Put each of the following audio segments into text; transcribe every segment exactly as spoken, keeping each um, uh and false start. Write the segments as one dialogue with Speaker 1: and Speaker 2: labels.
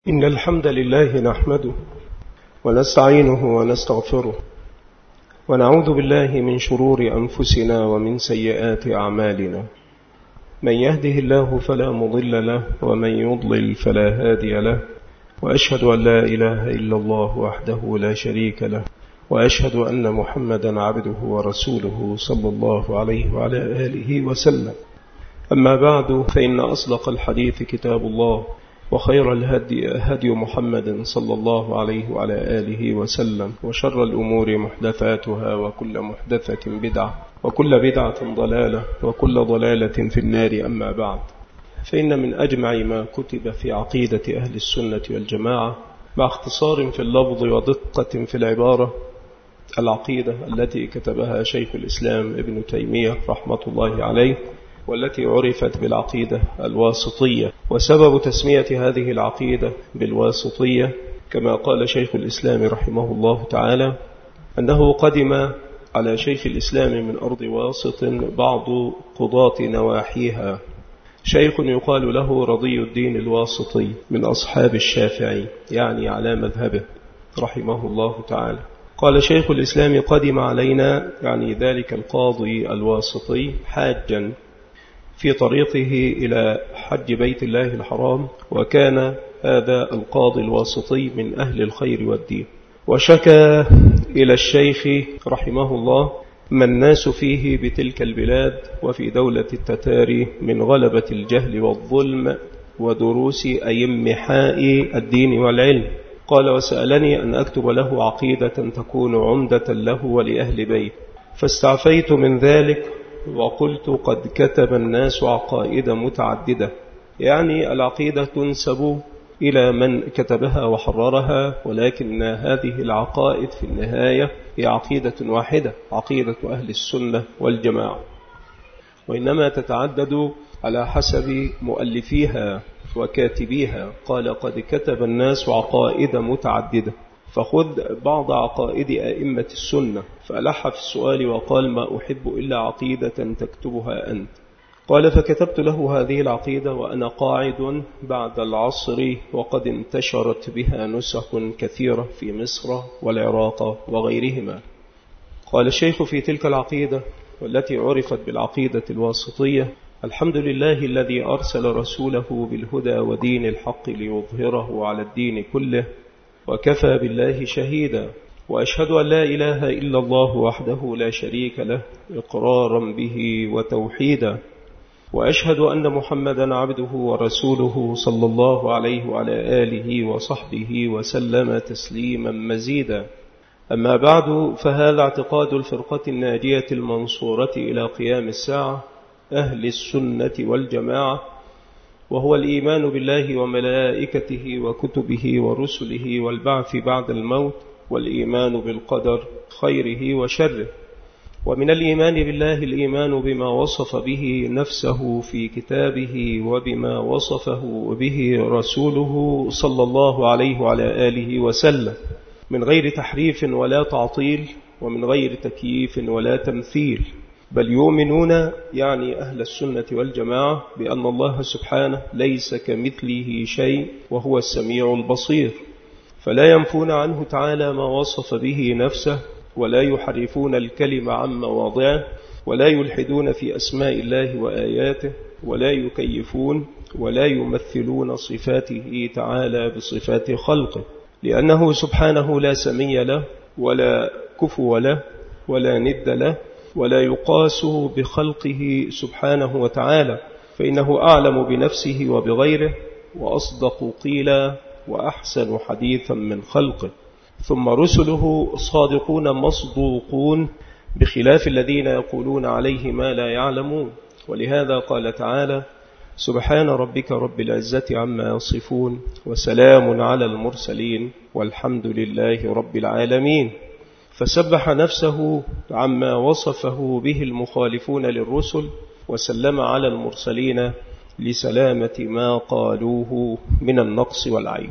Speaker 1: إن الحمد لله نحمده ونستعينه ونستغفره ونعوذ بالله من شرور أنفسنا ومن سيئات أعمالنا. من يهده الله فلا مضل له ومن يضلل فلا هادي له، وأشهد أن لا إله إلا الله وحده لا شريك له، وأشهد أن محمدا عبده ورسوله صلى الله عليه وعلى آله وسلم. أما بعد، فإن أصدق الحديث كتاب الله، وخير الهدي هدي محمد صلى الله عليه وعلى آله وسلم، وشر الأمور محدثاتها، وكل محدثة بدعة، وكل بدعة ضلالة، وكل ضلالة في النار. أما بعد، فإن من أجمع ما كتب في عقيدة أهل السنة والجماعة، مع اختصار في اللفظ ودقة في العبارة، العقيدة التي كتبها شيخ الإسلام ابن تيمية رحمة الله عليه، والتي عرفت بالعقيدة الواسطية. وسبب تسمية هذه العقيدة بالواسطية، كما قال شيخ الإسلام رحمه الله تعالى، أنه قدم على شيخ الإسلام من أرض واسط بعض قضاة نواحيها، شيخ يقال له رضي الدين الواسطي من أصحاب الشافعي، يعني على مذهبه رحمه الله تعالى. قال شيخ الإسلام: قدم علينا، يعني ذلك القاضي الواسطي، حاجا في طريقه إلى حج بيت الله الحرام، وكان هذا القاضي الواسطي من أهل الخير والدين، وشكى إلى الشيخ رحمه الله ما الناس فيه بتلك البلاد وفي دولة التتار من غلبة الجهل والظلم ودروس أيمحاء الدين والعلم. قال: وسألني أن أكتب له عقيدة تكون عمدة له ولأهل بيت، فاستعفيت من ذلك وقلت: قد كتب الناس عقائد متعددة، يعني العقيدة تنسب إلى من كتبها وحررها، ولكن هذه العقائد في النهاية هي عقيدة واحدة، عقيدة أهل السنة والجماعة، وإنما تتعدد على حسب مؤلفيها وكاتبيها. قال: قد كتب الناس عقائد متعددة، فخذ بعض عقائد أئمة السنة. فألح في السؤال وقال: ما أحب إلا عقيدة تكتبها أنت. قال: فكتبت له هذه العقيدة وأنا قاعد بعد العصر، وقد انتشرت بها نسخ كثيرة في مصر والعراق وغيرهما. قال الشيخ في تلك العقيدة، والتي عرفت بالعقيدة الواسطية: الحمد لله الذي أرسل رسوله بالهدى ودين الحق ليظهره على الدين كله، وكفى بالله شهيدا، وأشهد أن لا إله إلا الله وحده لا شريك له إقرارا به وتوحيدا، وأشهد أن محمدا عبده ورسوله صلى الله عليه وعلى آله وصحبه وسلم تسليما مزيدا. أما بعد، فهذا اعتقاد الفرقة الناجية المنصورة إلى قيام الساعة، أهل السنة والجماعة، وهو الإيمان بالله وملائكته وكتبه ورسله والبعث بعد الموت، والإيمان بالقدر خيره وشره. ومن الإيمان بالله الإيمان بما وصف به نفسه في كتابه، وبما وصفه به رسوله صلى الله عليه وعلى آله وسلم، من غير تحريف ولا تعطيل، ومن غير تكييف ولا تمثيل. بل يؤمنون، يعني أهل السنة والجماعة، بأن الله سبحانه ليس كمثله شيء وهو السميع البصير، فلا ينفون عنه تعالى ما وصف به نفسه، ولا يحرفون الكلمة عن مواضعه، ولا يلحدون في أسماء الله وآياته، ولا يكيفون ولا يمثلون صفاته تعالى بصفات خلقه، لأنه سبحانه لا سمي له ولا كفو له ولا ند له، ولا يقاس بخلقه سبحانه وتعالى، فإنه أعلم بنفسه وبغيره، وأصدق قيلا، وأحسن حديثا من خلقه. ثم رسله صادقون مصدوقون، بخلاف الذين يقولون عليه ما لا يعلمون. ولهذا قال تعالى: سبحان ربك رب العزة عما يصفون، وسلام على المرسلين، والحمد لله رب العالمين. فسبح نفسه عما وصفه به المخالفون للرسل، وسلم على المرسلين لسلامة ما قالوه من النقص والعيب.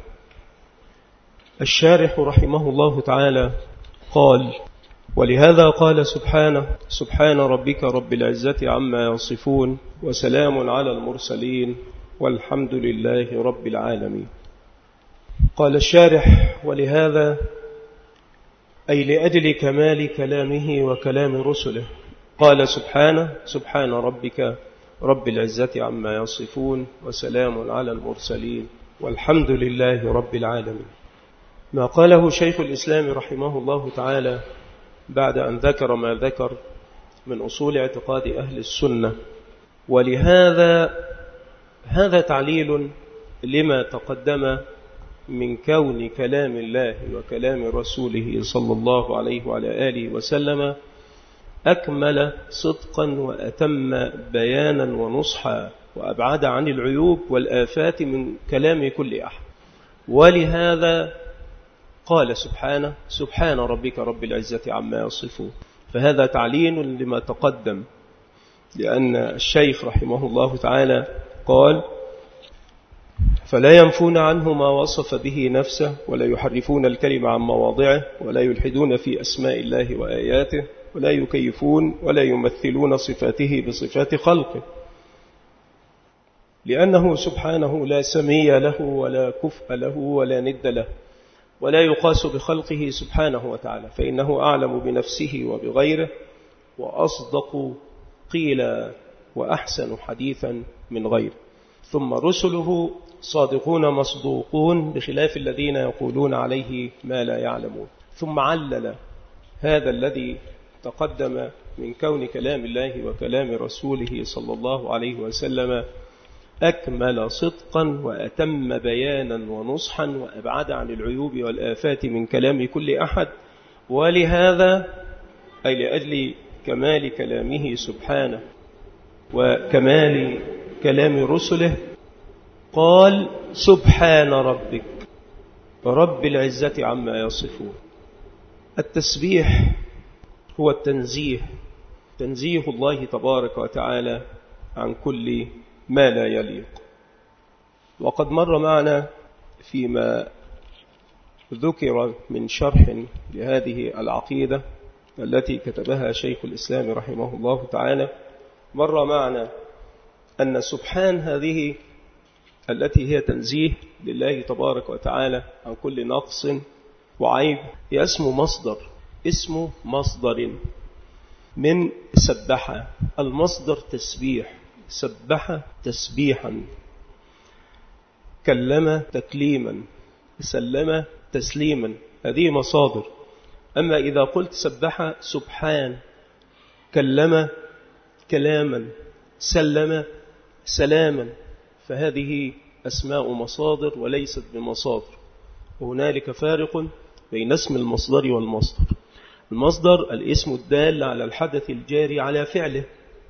Speaker 1: الشارح رحمه الله تعالى قال: ولهذا قال سبحانه: سبحان ربك رب العزة عما يصفون، وسلام على المرسلين، والحمد لله رب العالمين. قال الشارح: ولهذا أي لأجل كمال كلامه وكلام رسله قال سبحانه: سبحان ربك رب العزة عما يصفون وسلام على المرسلين والحمد لله رب العالمين. ما قاله شيخ الإسلام رحمه الله تعالى بعد أن ذكر ما ذكر من أصول اعتقاد أهل السنة، ولهذا هذا تعليل لما تقدم من كون كلام الله وكلام رسوله صلى الله عليه وعلى آله وسلم أكمل صدقا وأتم بيانا ونصحا وأبعد عن العيوب والآفات من كلام كل أحد. ولهذا قال سبحانه: سبحان ربك رب العزة عما يصفون. فهذا تعليل لما تقدم، لأن الشيخ رحمه الله تعالى قال: فلا ينفون عنه ما وصف به نفسه ولا يحرفون الكلمة عن مواضعه ولا يلحدون في أسماء الله وآياته ولا يكيفون ولا يمثلون صفاته بصفات خلقه، لأنه سبحانه لا سمي له ولا كفء له ولا ند له، ولا يقاس بخلقه سبحانه وتعالى، فإنه أعلم بنفسه وبغيره وأصدق قيلا وأحسن حديثا من غيره. ثم رسله صادقون مصدوقون بخلاف الذين يقولون عليه ما لا يعلمون. ثم علل هذا الذي تقدم من كون كلام الله وكلام رسوله صلى الله عليه وسلم أكمل صدقا وأتم بيانا ونصحا وأبعد عن العيوب والآفات من كلام كل أحد. ولهذا أي لأجل كمال كلامه سبحانه وكمال كلام رسله قال: سبحان ربك رب العزة عما يصفون. التسبيح هو التنزيه، تنزيه الله تبارك وتعالى عن كل ما لا يليق. وقد مر معنا فيما ذكر من شرح لهذه العقيدة التي كتبها شيخ الإسلام رحمه الله تعالى، مر معنا أن سبحان هذه التي هي تنزيه لله تبارك وتعالى عن كل نقص وعيب هي اسم مصدر، اسم مصدر من سبح. المصدر تسبيح، سبح تسبيحا، كلم تكليما، سلم تسليما، هذه مصادر. أما إذا قلت سبح سبحان، كلم كلاما، سلم سلاما، فهذه أسماء مصادر وليست بمصادر. وهنالك فارق بين اسم المصدر والمصدر. المصدر الاسم الدال على الحدث الجاري على فعله،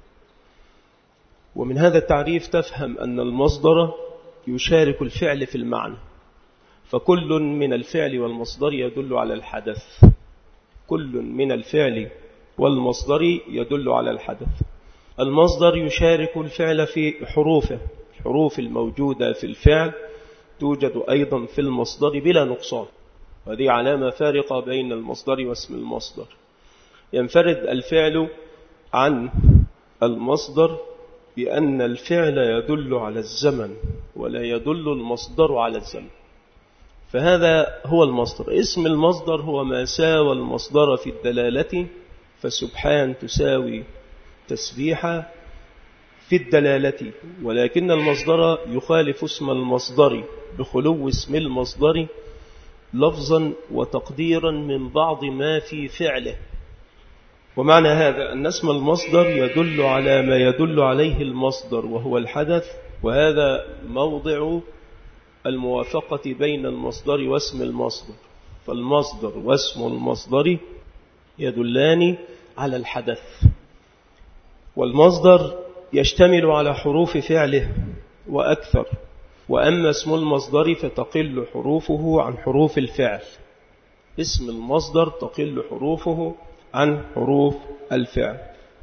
Speaker 1: ومن هذا التعريف تفهم أن المصدر يشارك الفعل في المعنى، فكل من الفعل والمصدر يدل على الحدث، كل من الفعل والمصدر يدل على الحدث. المصدر يشارك الفعل في حروفه، الحروف الموجودة في الفعل توجد أيضا في المصدر بلا نقصان، وهذه علامة فارقة بين المصدر واسم المصدر. ينفرد الفعل عن المصدر بأن الفعل يدل على الزمن ولا يدل المصدر على الزمن، فهذا هو المصدر. اسم المصدر هو ما ساوى المصدر في الدلالة، فسبحان تساوي تسبيحا في الدلالة، ولكن المصدر يخالف اسم المصدر بخلو اسم المصدر لفظا وتقديرا من بعض ما في فعله. ومعنى هذا أن اسم المصدر يدل على ما يدل عليه المصدر وهو الحدث، وهذا موضع الموافقة بين المصدر واسم المصدر. فالمصدر واسم المصدر يدلان على الحدث، والمصدر يشتمل على حروف فعله وأكثر، وأما اسم المصدر فتقل حروفه عن حروف الفعل. اسم المصدر تقل حروفه عن حروف الفعل،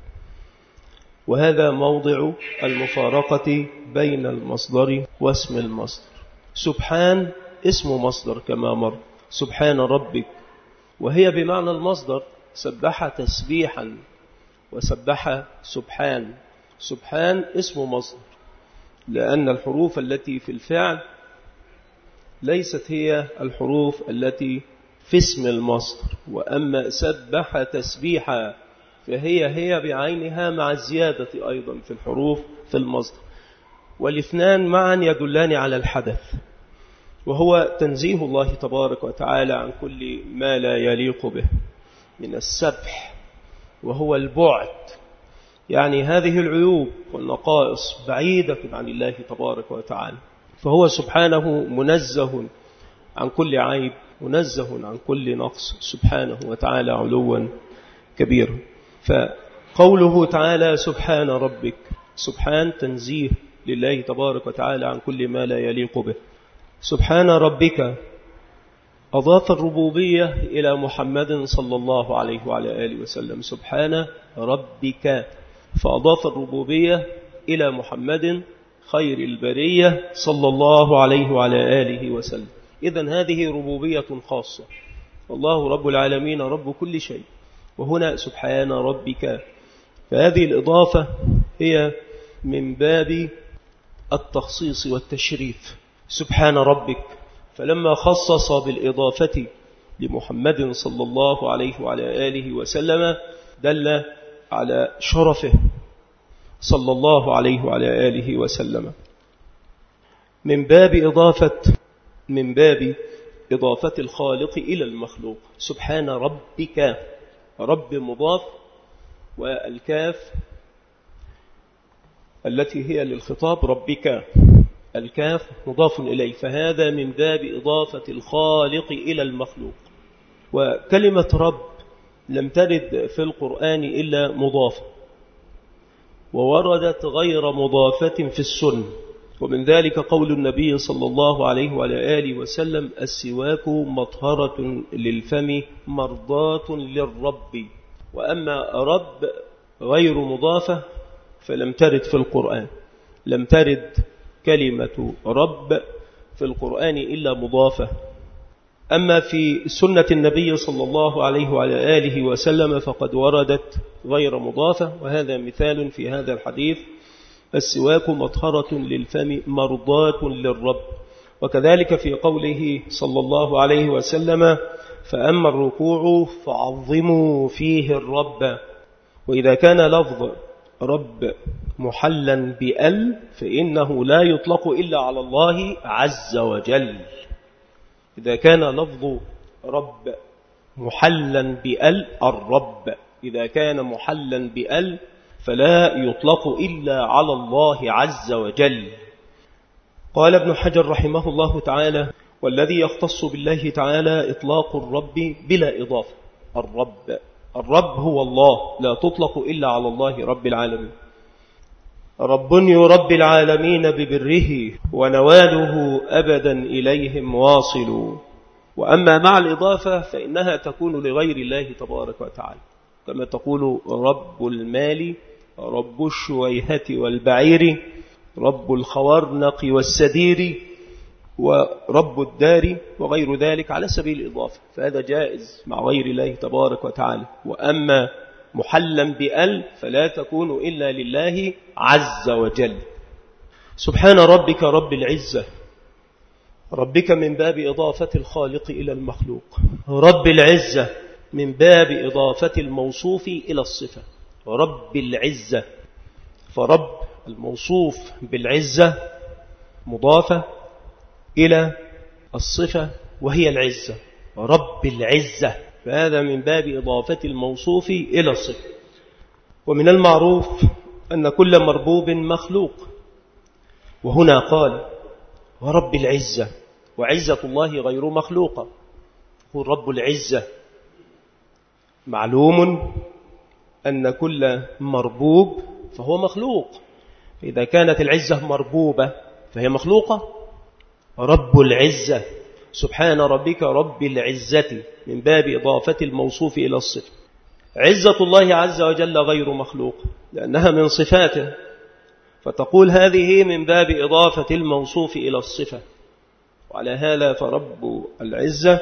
Speaker 1: وهذا موضع المفارقة بين المصدر واسم المصدر. سبحان اسم مصدر كما مر، سبحان ربك، وهي بمعنى المصدر، سبح تسبيحا وسبح سبحان. سبحان اسم مصدر، لأن الحروف التي في الفعل ليست هي الحروف التي في اسم المصدر، وأما سبح تسبيحا فهي هي بعينها مع الزيادة أيضا في الحروف في المصدر، والاثنان معا يدلان على الحدث، وهو تنزيه الله تبارك وتعالى عن كل ما لا يليق به من السبح، وهو البعد، يعني هذه العيوب والنقائص بعيدة عن الله تبارك وتعالى، فهو سبحانه منزه عن كل عيب، منزه عن كل نقص سبحانه وتعالى علوا كبيرا. فقوله تعالى سبحان ربك، سبحان تنزيه لله تبارك وتعالى عن كل ما لا يليق به. سبحان ربك أضاف الربوبية إلى محمد صلى الله عليه وعلى آله وسلم، سبحان ربك، فأضاف الربوبية إلى محمد خير البرية صلى الله عليه وعلى آله وسلم. إذن هذه ربوبية خاصة، والله رب العالمين رب كل شيء، وهنا سبحان ربك، فهذه الإضافة هي من باب التخصيص والتشريف، سبحان ربك، فلما خصص بالإضافة لمحمد صلى الله عليه وعلى آله وسلم دل على شرفه صلى الله عليه وعلى آله وسلم. من باب إضافة من باب إضافة الخالق إلى المخلوق، سبحان ربك، رب مضاف، والكاف التي هي للخطاب ربك، الكاف مضاف إليه، فهذا من باب إضافة الخالق إلى المخلوق. وكلمة رب لم ترد في القرآن إلا مضافة، ووردت غير مضافة في السنة، ومن ذلك قول النبي صلى الله عليه وعلى آله وسلم السواك مطهرة للفم مرضاة للرب. وأما رب غير مضافة فلم ترد في القرآن، لم ترد كلمة رب في القرآن إلا مضافة. أما في سنة النبي صلى الله عليه وعلى آله وسلم فقد وردت غير مضافة، وهذا مثال في هذا الحديث السواك مطهرة للفم مرضاة للرب. وكذلك في قوله صلى الله عليه وسلم فأما الركوع فعظموا فيه الرب. وإذا كان لفظ رب محلا بأل فإنه لا يطلق إلا على الله عز وجل. إذا كان لفظ رب محلا بأل الرب، إذا كان محلا بأل فلا يطلق إلا على الله عز وجل. قال ابن حجر رحمه الله تعالى والذي يختص بالله تعالى إطلاق الرب بلا إضافة. الرب الرب هو الله، لا تطلق إلا على الله رب العالمين. رب يربي العالمين ببره ونواله أبدا إليهم واصل. وأما مع الإضافة فإنها تكون لغير الله تبارك وتعالى، كما تقول رب المال، رب الشويهة والبعير، رب الخوارنق والسدير، ورب الدار وغير ذلك على سبيل الإضافة، فهذا جائز مع غير الله تبارك وتعالى. وأما محلا بأل فلا تكون إلا لله عز وجل. سبحان ربك رب العزة، ربك من باب إضافة الخالق إلى المخلوق، رب العزة من باب إضافة الموصوف إلى الصفة، رب العزة، فرب الموصوف بالعزة مضافة إلى الصفة وهي العزة، رب العزة، فهذا من باب إضافة الموصوف إلى الصفة. ومن المعروف أن كل مربوب مخلوق، وهنا قال ورب العزة، وعزة الله غير مخلوقة، هو رب العزة. معلوم أن كل مربوب فهو مخلوق، إذا كانت العزة مربوبة فهي مخلوقة. رب العزة، سبحان ربك رب العزة من باب إضافة الموصوف إلى الصفة. عزة الله عز وجل غير مخلوق لأنها من صفاته، فتقول هذه من باب إضافة الموصوف إلى الصفة. وعلى هذا فرب العزة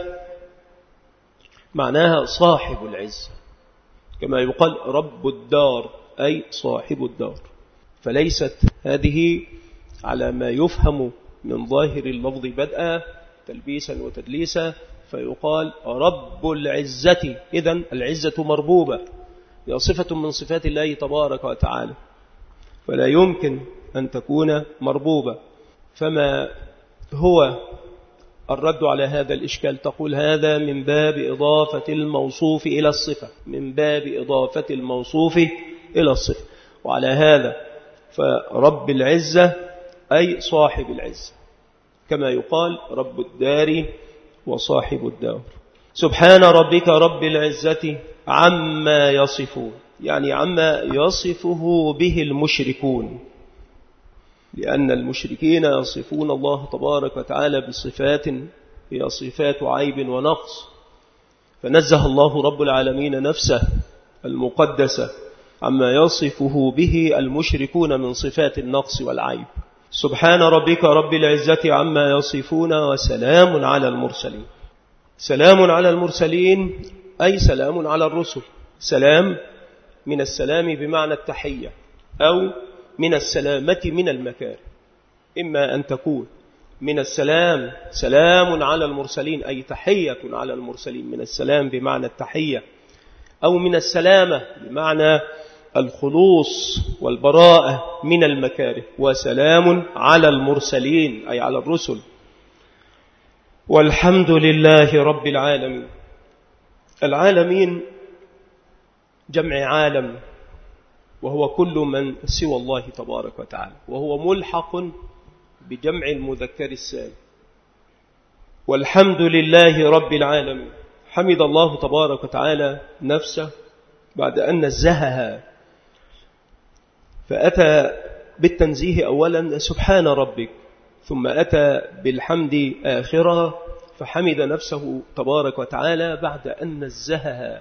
Speaker 1: معناها صاحب العزة، كما يقال رب الدار أي صاحب الدار، فليست هذه على ما يفهم من ظاهر اللفظ بدءا تلبيسا وتدليسا، فيقال رب العزة. إذن العزة مربوبة، هي صفة من صفات الله تبارك وتعالى، فلا يمكن أن تكون مربوبة. فما هو الرد على هذا الإشكال؟ تقول هذا من باب إضافة الموصوف إلى الصفة، من باب إضافة الموصوف إلى الصفة. وعلى هذا فرب العزة أي صاحب العزة، كما يقال رب الدار وصاحب الدار. سبحان ربك رب العزة عما يصفون، يعني عما يصفه به المشركون، لأن المشركين يصفون الله تبارك وتعالى بصفات هي صفات عيب ونقص، فنزه الله رب العالمين نفسه المقدسة عما يصفه به المشركون من صفات النقص والعيب. سبحان ربك رب العزة عما يصفون وسلام على المرسلين. سلام على المرسلين أي سلام على الرسل. سلام من السلام بمعنى التحية، أو من السلامة من المكان، إما أن تكون من السلام سلام على المرسلين أي تحية على المرسلين، من السلام بمعنى التحية، أو من السلامة بمعنى الخلوص والبراءة من المكاره. وسلام على المرسلين أي على الرسل. والحمد لله رب العالمين. العالمين جمع عالم، وهو كل من سوى الله تبارك وتعالى، وهو ملحق بجمع المذكر السالم. والحمد لله رب العالمين. حمد الله تبارك وتعالى نفسه بعد أن نزهها، فأتى بالتنزيه أولا سبحان ربك، ثم أتى بالحمد آخرها، فحمد نفسه تبارك وتعالى بعد أن نزهها،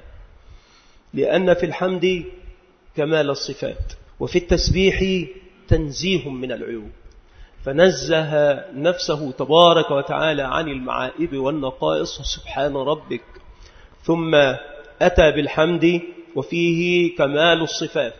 Speaker 1: لأن في الحمد كمال الصفات، وفي التسبيح تنزيه من العيوب، فنزه نفسه تبارك وتعالى عن المعائب والنقائص سبحان ربك، ثم أتى بالحمد وفيه كمال الصفات،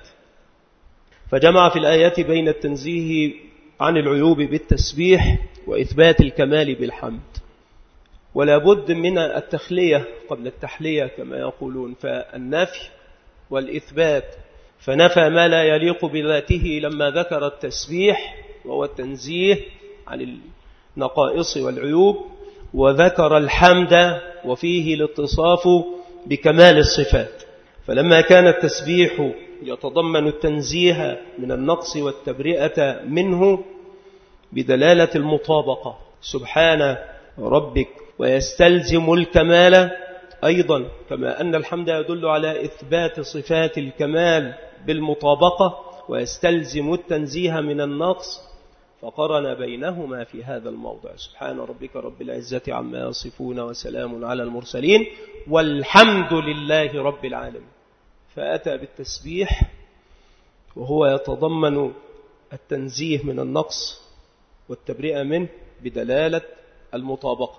Speaker 1: فجمع في الآيات بين التنزيه عن العيوب بالتسبيح وإثبات الكمال بالحمد. ولا بد من التخلية قبل التحلية كما يقولون، فالنفي والإثبات، فنفى ما لا يليق بذاته لما ذكر التسبيح وهو التنزيه عن النقائص والعيوب، وذكر الحمد وفيه الاتصاف بكمال الصفات. فلما كان التسبيح يتضمن التنزيه من النقص والتبرئة منه بدلالة المطابقة سبحان ربك، ويستلزم الكمال أيضا، كما أن الحمد يدل على إثبات صفات الكمال بالمطابقة، ويستلزم التنزيه من النقص، فقرن بينهما في هذا الموضع. سبحان ربك رب العزة عما يصفون وسلام على المرسلين والحمد لله رب العالمين. فأتى بالتسبيح وهو يتضمن التنزيه من النقص والتبرئة منه بدلالة المطابقة.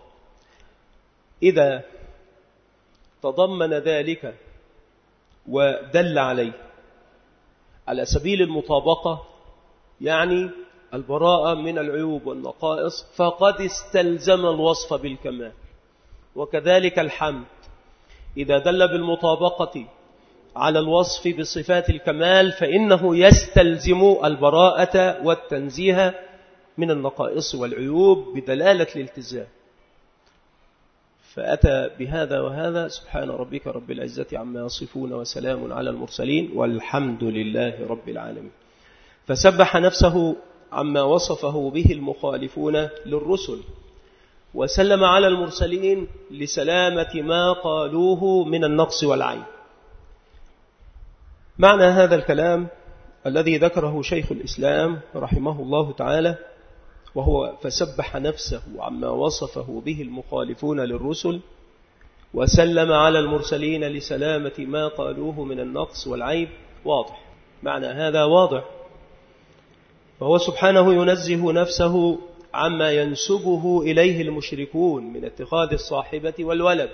Speaker 1: إذا تضمن ذلك ودل عليه على سبيل المطابقة، يعني البراءة من العيوب والنقائص، فقد استلزم الوصف بالكمال. وكذلك الحمد إذا دل بالمطابقة على الوصف بصفات الكمال، فإنه يستلزم البراءة والتنزيه من النقائص والعيوب بدلالة الالتزام. فأتى بهذا وهذا سبحان ربك رب العزة عما يصفون وسلام على المرسلين والحمد لله رب العالمين. فسبح نفسه عما وصفه به المخالفون للرسل، وسلم على المرسلين لسلامة ما قالوه من النقص والعيب. معنى هذا الكلام الذي ذكره شيخ الإسلام رحمه الله تعالى، وهو فسبح نفسه عما وصفه به المخالفون للرسل، وسلم على المرسلين لسلامة ما قالوه من النقص والعيب، واضح. معنى هذا واضح، فهو سبحانه ينزه نفسه عما ينسبه إليه المشركون من اتخاذ الصاحبة والولد،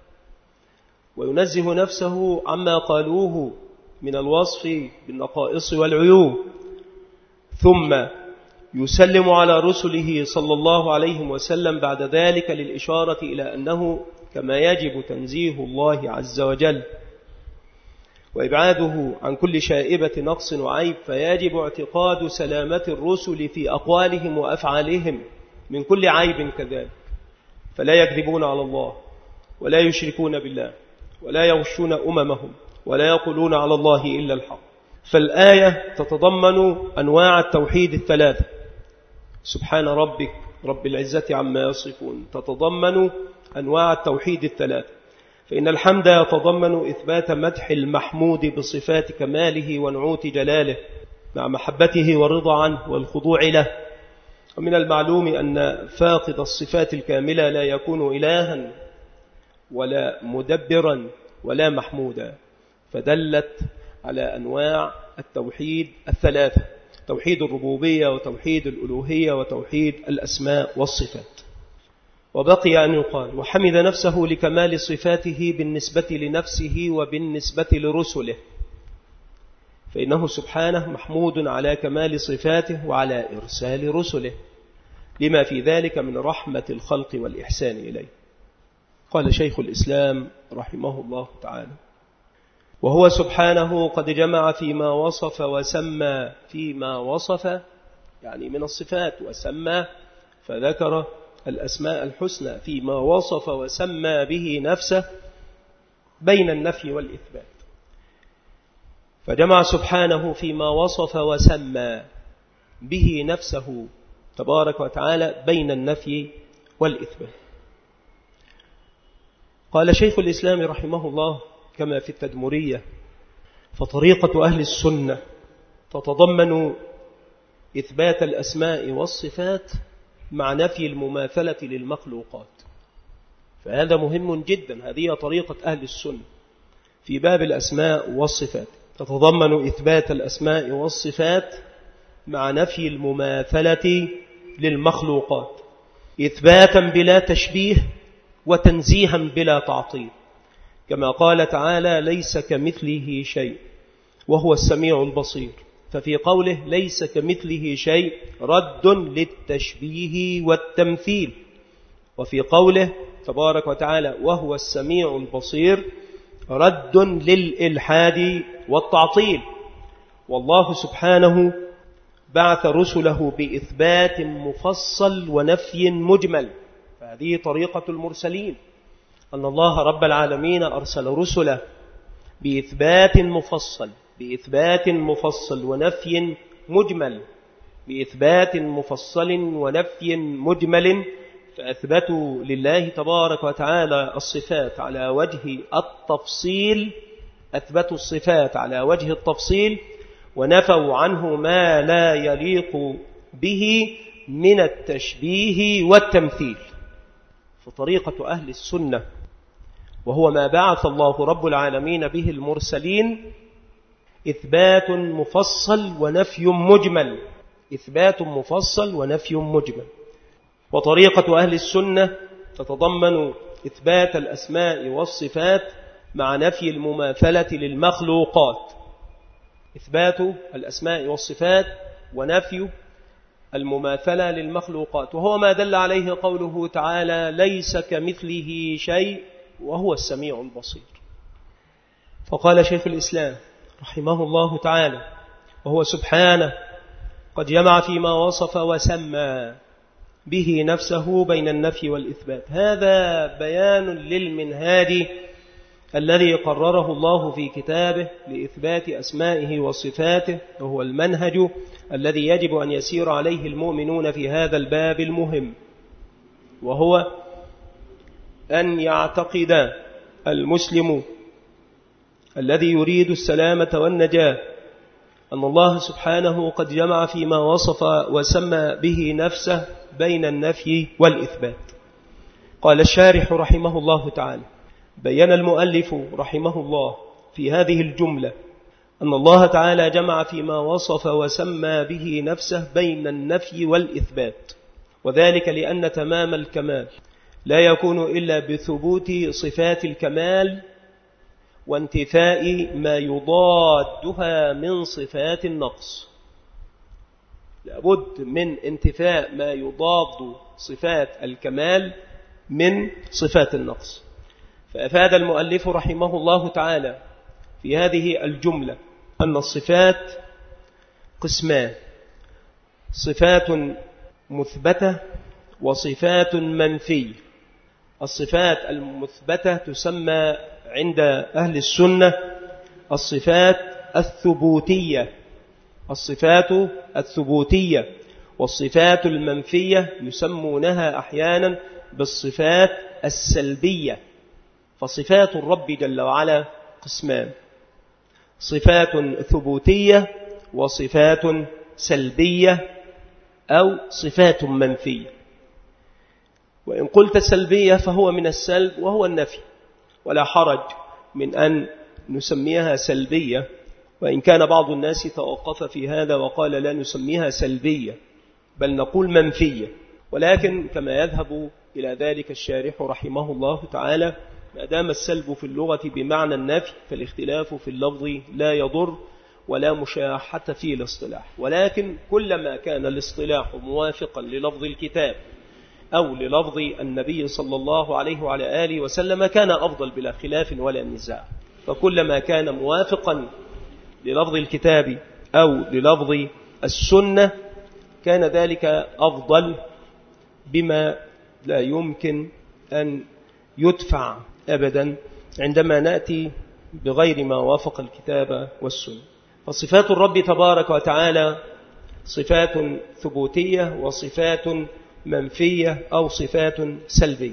Speaker 1: وينزه نفسه عما قالوه من الوصف بالنقائص والعيوب، ثم يسلم على رسله صلى الله عليه وسلم بعد ذلك للإشارة إلى أنه كما يجب تنزيه الله عز وجل وإبعاده عن كل شائبة نقص وعيب، فيجب اعتقاد سلامة الرسل في أقوالهم وأفعالهم من كل عيب كذلك، فلا يكذبون على الله ولا يشركون بالله ولا يغشون أممهم ولا يقولون على الله إلا الحق. فالآية تتضمن أنواع التوحيد الثلاثة، سبحان ربك رب العزة عما يصفون، تتضمن أنواع التوحيد الثلاثة، فإن الحمد يتضمن إثبات مدح المحمود بصفات كماله ونعوت جلاله مع محبته والرضا عنه والخضوع له. ومن المعلوم أن فاقد الصفات الكاملة لا يكون إلها ولا مدبرا ولا محمودا، فدلت على أنواع التوحيد الثلاثة، توحيد الربوبية وتوحيد الألوهية وتوحيد الأسماء والصفات. وبقي أن يقال وحمد نفسه لكمال صفاته بالنسبة لنفسه وبالنسبة لرسله، فإنه سبحانه محمود على كمال صفاته وعلى إرسال رسله لما في ذلك من رحمة الخلق والإحسان إليه. قال شيخ الإسلام رحمه الله تعالى: وهو سبحانه قد جمع فيما وصف وسمى، فيما وصف يعني من الصفات، وسمى فذكر الأسماء الحسنى، فيما وصف وسمى به نفسه بين النفي والإثبات. فجمع سبحانه فيما وصف وسمى به نفسه تبارك وتعالى بين النفي والإثبات. قال شيخ الإسلام رحمه الله كما في التدمرية: فطريقة أهل السنة تتضمن إثبات الأسماء والصفات مع نفي المماثلة للمخلوقات. فهذا مهم جدا، هذه طريقة أهل السنة في باب الأسماء والصفات، تتضمن إثبات الأسماء والصفات مع نفي المماثلة للمخلوقات، إثباتا بلا تشبيه وتنزيها بلا تعطيل، كما قال تعالى: ليس كمثله شيء وهو السميع البصير. ففي قوله ليس كمثله شيء رد للتشبيه والتمثيل، وفي قوله تبارك وتعالى وهو السميع البصير رد للإلحاد والتعطيل. والله سبحانه بعث رسله بإثبات مفصل ونفي مجمل، فهذه طريقة المرسلين، أن الله رب العالمين أرسل رسله بإثبات مفصل بإثبات مفصل ونفي مجمل بإثبات مفصل ونفي مجمل، فأثبتوا لله تبارك وتعالى الصفات على وجه التفصيل، أثبتوا الصفات على وجه التفصيل ونفوا عنه ما لا يليق به من التشبيه والتمثيل. فطريقة أهل السنة وهو ما بعث الله رب العالمين به المرسلين إثبات مفصل ونفي مجمل، إثبات مفصل ونفي مجمل. وطريقة أهل السنة تتضمن إثبات الأسماء والصفات مع نفي المماثلة للمخلوقات، إثبات الأسماء والصفات ونفي المماثلة للمخلوقات، وهو ما دل عليه قوله تعالى: ليس كمثله شيء وهو السميع البصير. فقال شيخ الإسلام رحمه الله تعالى: وهو سبحانه قد جمع فيما وصف وسمى به نفسه بين النفي والإثبات. هذا بيان للمنهاج الذي قرره الله في كتابه لإثبات أسمائه وصفاته، وهو المنهج الذي يجب أن يسير عليه المؤمنون في هذا الباب المهم، وهو أن يعتقد المسلم الذي يريد السلامة والنجاة أن الله سبحانه قد جمع فيما وصف وسمى به نفسه بين النفي والإثبات. قال الشارح رحمه الله تعالى: بيّن المؤلف رحمه الله في هذه الجملة أن الله تعالى جمع فيما وصف وسمى به نفسه بين النفي والإثبات، وذلك لأن تمام الكمال لا يكون إلا بثبوت صفات الكمال وانتفاء ما يضادها من صفات النقص. لابد من انتفاء ما يضاد صفات الكمال من صفات النقص. فأفاد المؤلف رحمه الله تعالى في هذه الجملة أن الصفات قسمان: صفات مثبتة وصفات منفية. الصفات المثبتة تسمى عند أهل السنة الصفات الثبوتية الصفات الثبوتية والصفات المنفية يسمونها أحيانا بالصفات السلبية. فصفات الرب جل وعلا قسمان: صفات ثبوتية وصفات سلبية أو صفات منفية. وإن قلت سلبية فهو من السلب وهو النفي، ولا حرج من أن نسميها سلبية، وإن كان بعض الناس توقف في هذا وقال لا نسميها سلبية بل نقول منفية. ولكن كما يذهب إلى ذلك الشارح رحمه الله تعالى، ما دام السلب في اللغة بمعنى النفي فالاختلاف في اللفظ لا يضر ولا مشاحة في الاصطلاح. ولكن كلما كان الاصطلاح موافقا للفظ الكتاب أو للفظ النبي صلى الله عليه وعلى آله وسلم كان أفضل بلا خلاف ولا نزاع. فكلما كان موافقا للفظ الكتاب أو للفظ السنة كان ذلك أفضل، بما لا يمكن أن يدفع أبدا عندما نأتي بغير ما وافق الكتاب والسنة. فصفات الرب تبارك وتعالى صفات ثبوتية وصفات منفية أو صفات سلبية.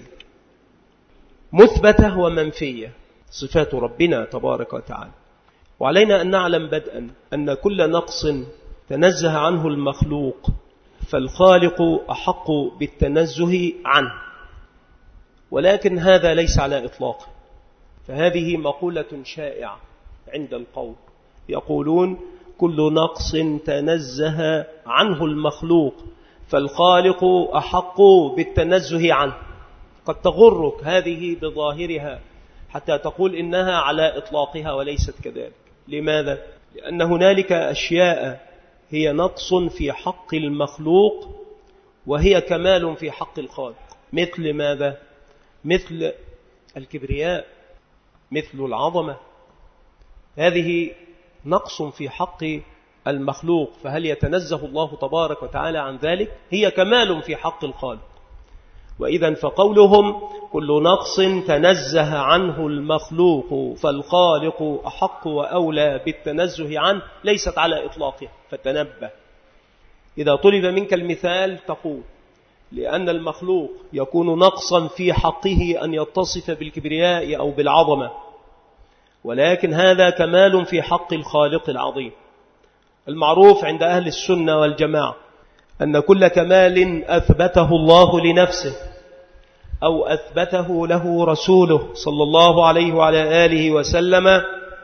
Speaker 1: مثبتة ومنفية صفات ربنا تبارك وتعالى. وعلينا أن نعلم بدءا أن كل نقص تنزه عنه المخلوق فالخالق أحق بالتنزه عنه، ولكن هذا ليس على إطلاقه. فهذه مقولة شائعة عند القوم، يقولون كل نقص تنزه عنه المخلوق فالخالق أحق بالتنزه عنه. قد تغرك هذه بظاهرها حتى تقول إنها على إطلاقها، وليست كذلك. لماذا؟ لأن هنالك أشياء هي نقص في حق المخلوق وهي كمال في حق الخالق. مثل ماذا؟ مثل الكبرياء، مثل العظمة. هذه نقص في حق المخلوق، فهل يتنزه الله تبارك وتعالى عن ذلك؟ هي كمال في حق الخالق. وإذا فقولهم كل نقص تنزه عنه المخلوق فالخالق أحق وأولى بالتنزه عنه ليست على إطلاقها. فتنبه، إذا طلب منك المثال تقول لأن المخلوق يكون نقصا في حقه أن يتصف بالكبرياء أو بالعظمة، ولكن هذا كمال في حق الخالق العظيم. المعروف عند أهل السنة والجماعة أن كل كمال أثبته الله لنفسه أو أثبته له رسوله صلى الله عليه وعلى آله وسلم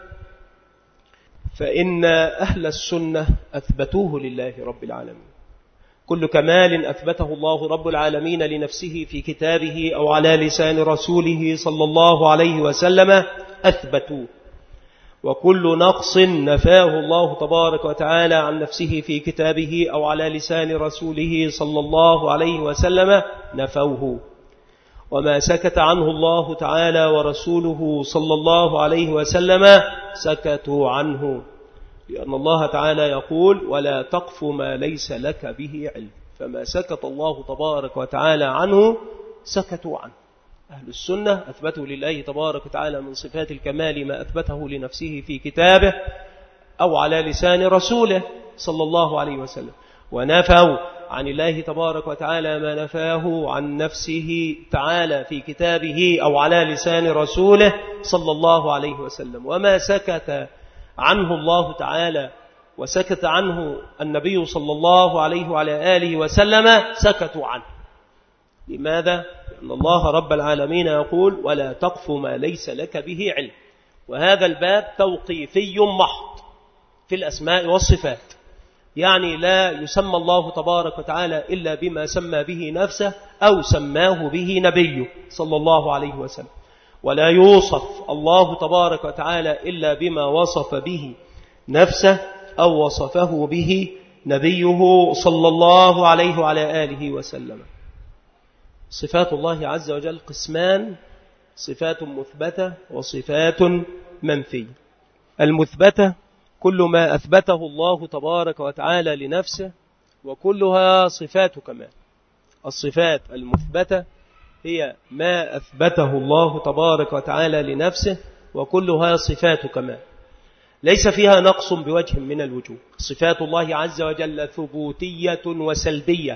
Speaker 1: فإن أهل السنة أثبتوه لله رب العالمين. كل كمال أثبته الله رب العالمين لنفسه في كتابه أو على لسان رسوله صلى الله عليه وسلم أثبتوه، وكل نقص نفاه الله تبارك وتعالى عن نفسه في كتابه أو على لسان رسوله صلى الله عليه وسلم نفوه. وما سكت عنه الله تعالى ورسوله صلى الله عليه وسلم سكتوا عنه، لأن الله تعالى يقول ولا تقف ما ليس لك به علم. فما سكت الله تبارك وتعالى عنه سكتوا عنه. أهل السنة أثبتوا لله تبارك وتعالى من صفات الكمال ما أثبته لنفسه في كتابه أو على لسان رسوله صلى الله عليه وسلم، ونفوا عن الله تبارك وتعالى ما نفاه عن نفسه تعالى في كتابه أو على لسان رسوله صلى الله عليه وسلم. وما سكت عنه الله تعالى وسكت عنه النبي صلى الله عليه وعلى آله وسلم سكتوا عنه. لماذا؟ لأن الله رب العالمين يقول ولا تقف ما ليس لك به علم. وهذا الباب توقيفي محض في الأسماء والصفات، يعني لا يسمى الله تبارك وتعالى إلا بما سمى به نفسه أو سماه به نبيه صلى الله عليه وسلم، ولا يوصف الله تبارك وتعالى إلا بما وصف به نفسه أو وصفه به نبيه صلى الله عليه وعلى آله وسلم. صفات الله عز وجل قسمان: صفات مثبتة وصفات منفية. المثبتة كل ما أثبته الله تبارك وتعالى لنفسه، وكلها صفات كمال. الصفات المثبتة هي ما أثبته الله تبارك وتعالى لنفسه، وكلها صفات كمال، ليس فيها نقص بوجه من الوجوه. صفات الله عز وجل ثبوتية وسلبية،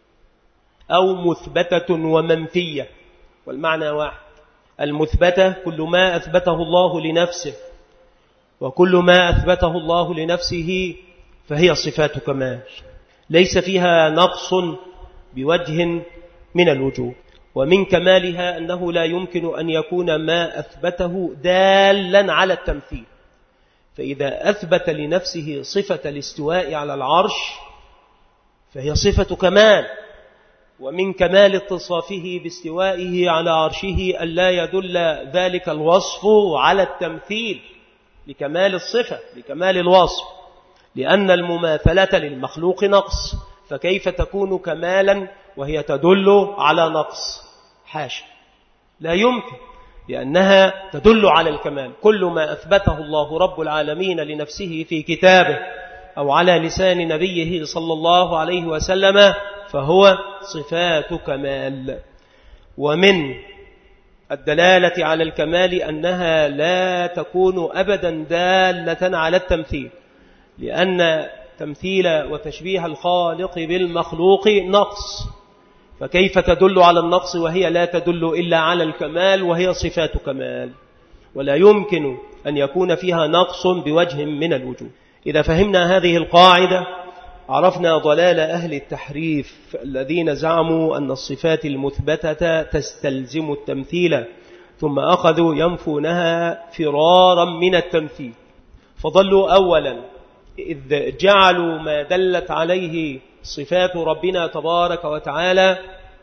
Speaker 1: أو مثبتة ومنفية، والمعنى واحد. المثبتة كل ما أثبته الله لنفسه، وكل ما أثبته الله لنفسه فهي صفات كمال، ليس فيها نقص بوجه من الوجوه. ومن كمالها أنه لا يمكن أن يكون ما أثبته دالا على التمثيل. فإذا أثبت لنفسه صفة الاستواء على العرش فهي صفة كمال، ومن كمال اتصافه باستوائه على عرشه ألا يدل ذلك الوصف على التمثيل، لكمال الصفة، لكمال الوصف، لأن المماثلة للمخلوق نقص، فكيف تكون كمالا وهي تدل على نقص؟ حاشا، لا يمكن، لأنها تدل على الكمال. كل ما أثبته الله رب العالمين لنفسه في كتابه أو على لسان نبيه صلى الله عليه وسلم فهو صفات كمال. ومن الدلالة على الكمال أنها لا تكون أبدا دالة على التمثيل، لأن تمثيل وتشبيه الخالق بالمخلوق نقص، فكيف تدل على النقص وهي لا تدل إلا على الكمال وهي صفات كمال؟ ولا يمكن أن يكون فيها نقص بوجه من الوجوه. إذا فهمنا هذه القاعدة عرفنا ضلال أهل التحريف الذين زعموا أن الصفات المثبتة تستلزم التمثيل، ثم أخذوا ينفونها فرارا من التمثيل، فضلوا أولا إذ جعلوا ما دلت عليه صفات ربنا تبارك وتعالى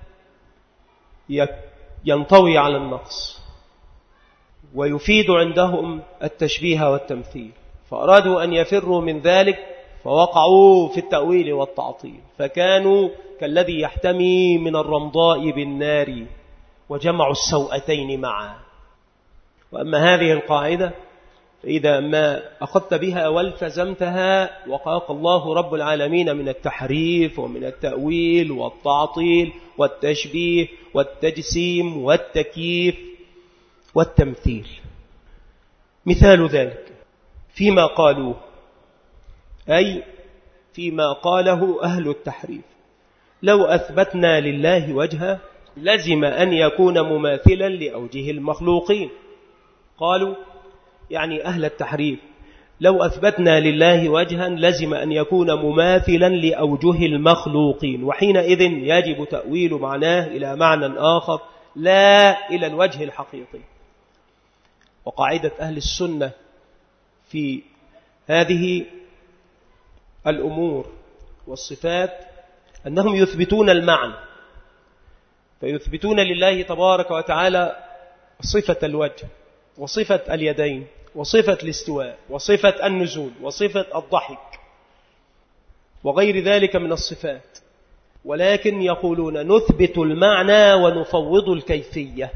Speaker 1: ينطوي على النقص ويفيد عندهم التشبيه والتمثيل، فأرادوا أن يفروا من ذلك فوقعوا في التأويل والتعطيل، فكانوا كالذي يحتمي من الرمضاء بالنار وجمعوا السوءتين معا. وأما هذه القاعدة فإذا ما أخذت بها والتزمتها وقاك الله رب العالمين من التحريف ومن التأويل والتعطيل والتشبيه والتجسيم والتكييف والتمثيل. مثال ذلك فيما قالوه، أي فيما قاله أهل التحريف: لو أثبتنا لله وجها لزم أن يكون مماثلا لأوجه المخلوقين. قالوا يعني أهل التحريف لو أثبتنا لله وجها لزم أن يكون مماثلا لأوجه المخلوقين، وحينئذ يجب تأويل معناه إلى معنى آخر لا إلى الوجه الحقيقي. وقاعدة أهل السنة في هذه الأمور والصفات أنهم يثبتون المعنى، فيثبتون لله تبارك وتعالى صفة الوجه وصفة اليدين وصفة الاستواء وصفة النزول وصفة الضحك وغير ذلك من الصفات، ولكن يقولون نثبت المعنى ونفوض الكيفية.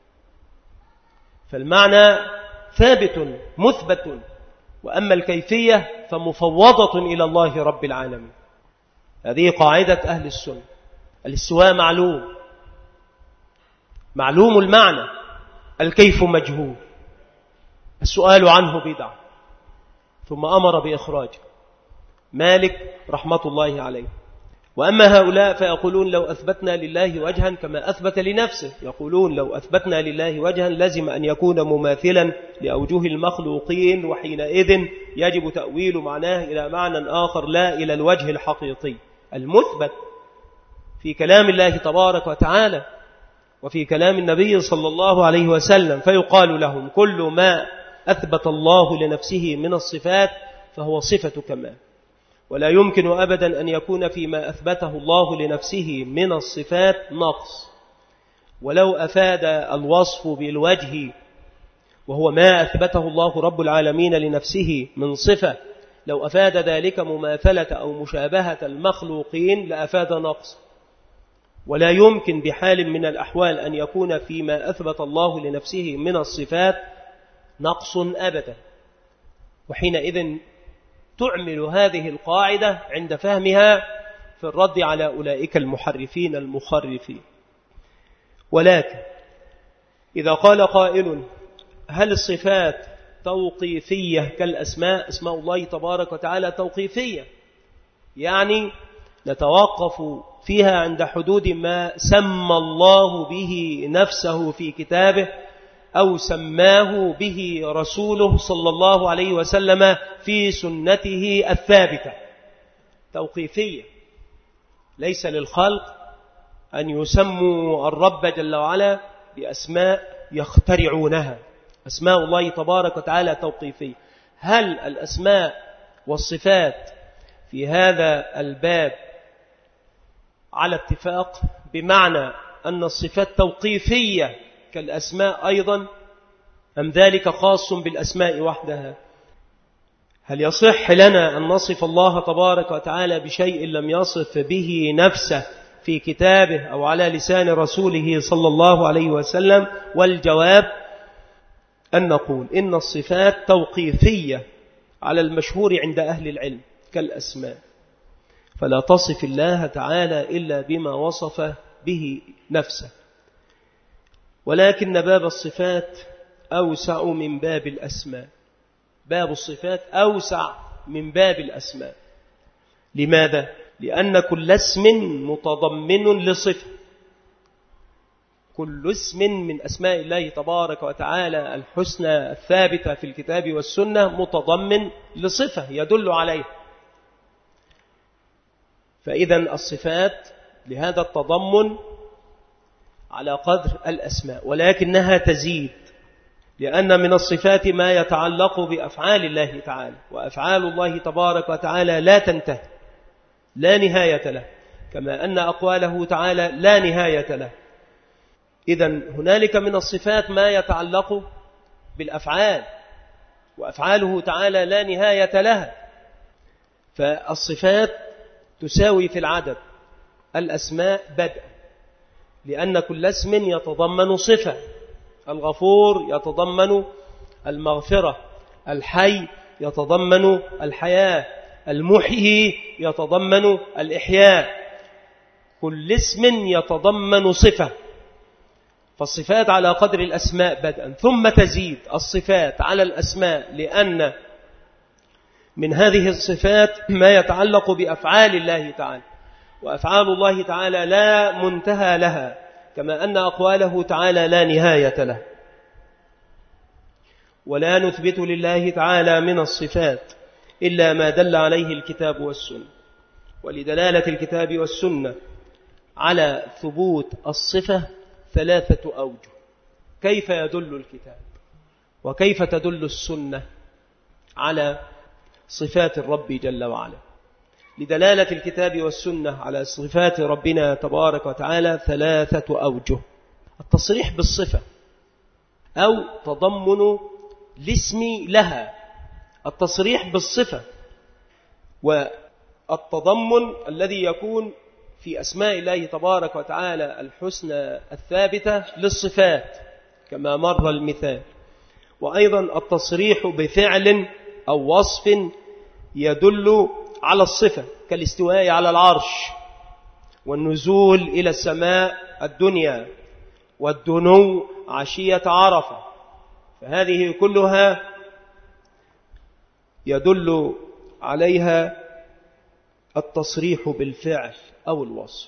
Speaker 1: فالمعنى ثابت مثبت، وأما الكيفية فمفوضة إلى الله رب العالمين. هذه قاعدة أهل السنة. الاستواء معلوم، معلوم المعنى، الكيف مجهول، السؤال عنه بدعة، ثم أمر بإخراجه مالك رحمة الله عليه. وأما هؤلاء فيقولون لو أثبتنا لله وجها كما أثبت لنفسه، يقولون لو أثبتنا لله وجها لازم أن يكون مماثلا لأوجه المخلوقين، وحينئذ يجب تأويل معناه إلى معنى آخر لا إلى الوجه الحقيقي المثبت في كلام الله تبارك وتعالى وفي كلام النبي صلى الله عليه وسلم. فيقال لهم كل ما أثبت الله لنفسه من الصفات فهو صفة كمال، ولا يمكن أبدا أن يكون فيما أثبته الله لنفسه من الصفات نقص. ولو أفاد الوصف بالوجه وهو ما أثبته الله رب العالمين لنفسه من صفة لو أفاد ذلك مماثلة أو مشابهة المخلوقين لأفاد نقص، ولا يمكن بحال من الأحوال أن يكون فيما أثبت الله لنفسه من الصفات نقص أبدا. وحينئذ تعمل هذه القاعدة عند فهمها في الرد على أولئك المحرفين المخرفين. ولكن إذا قال قائل هل الصفات توقيفية كالأسماء؟ اسماء الله تبارك وتعالى توقيفية، يعني نتوقف فيها عند حدود ما سمى الله به نفسه في كتابه أو سماه به رسوله صلى الله عليه وسلم في سنته الثابتة. توقيفية، ليس للخلق أن يسموا الرب جل وعلا بأسماء يخترعونها. أسماء الله تبارك وتعالى توقيفية. هل الأسماء والصفات في هذا الباب على اتفاق بمعنى أن الصفات توقيفية كالأسماء أيضا، أم ذلك خاص بالأسماء وحدها؟ هل يصح لنا أن نصف الله تبارك وتعالى بشيء لم يصف به نفسه في كتابه أو على لسان رسوله صلى الله عليه وسلم؟ والجواب أن نقول إن الصفات توقيفية على المشهور عند أهل العلم كالأسماء، فلا تصف الله تعالى إلا بما وصف به نفسه. ولكن باب الصفات أوسع من باب الأسماء. باب الصفات أوسع من باب الأسماء. لماذا؟ لأن كل اسم متضمن لصفة. كل اسم من أسماء الله تبارك وتعالى الحسنى الثابتة في الكتاب والسنة متضمن لصفة يدل عليه. فإذا الصفات لهذا التضمن على قدر الأسماء، ولكنها تزيد، لأن من الصفات ما يتعلق بأفعال الله تعالى، وأفعال الله تبارك وتعالى لا تنتهي، لا نهاية له، كما أن أقواله تعالى لا نهاية له. إذن هنالك من الصفات ما يتعلق بالأفعال، وأفعاله تعالى لا نهاية لها. فالصفات تساوي في العدد الأسماء بدءا، لأن كل اسم يتضمن صفة. الغفور يتضمن المغفرة، الحي يتضمن الحياة، المحيي يتضمن الإحياء. كل اسم يتضمن صفة. فالصفات على قدر الأسماء بدءا، ثم تزيد الصفات على الأسماء، لأن من هذه الصفات ما يتعلق بأفعال الله تعالى، وأفعال الله تعالى لا منتهى لها، كما أن أقواله تعالى لا نهاية له. ولا نثبت لله تعالى من الصفات إلا ما دل عليه الكتاب والسنة. ولدلالة الكتاب والسنة على ثبوت الصفة ثلاثة أوجه. كيف يدل الكتاب وكيف تدل السنة على صفات الرب جل وعلا؟ لدلالة الكتاب والسنة على صفات ربنا تبارك وتعالى ثلاثة أوجه. التصريح بالصفة أو تضمن الاسم لها، التصريح بالصفة، والتضمن الذي يكون في أسماء الله تبارك وتعالى الحسنى الثابتة للصفات كما مر المثال، وأيضا التصريح بفعل أو وصف يدل على الصفة كالاستواء على العرش، والنزول إلى السماء الدنيا، والدنو عشية عرفة. فهذه كلها يدل عليها التصريح بالفعل أو الوصف.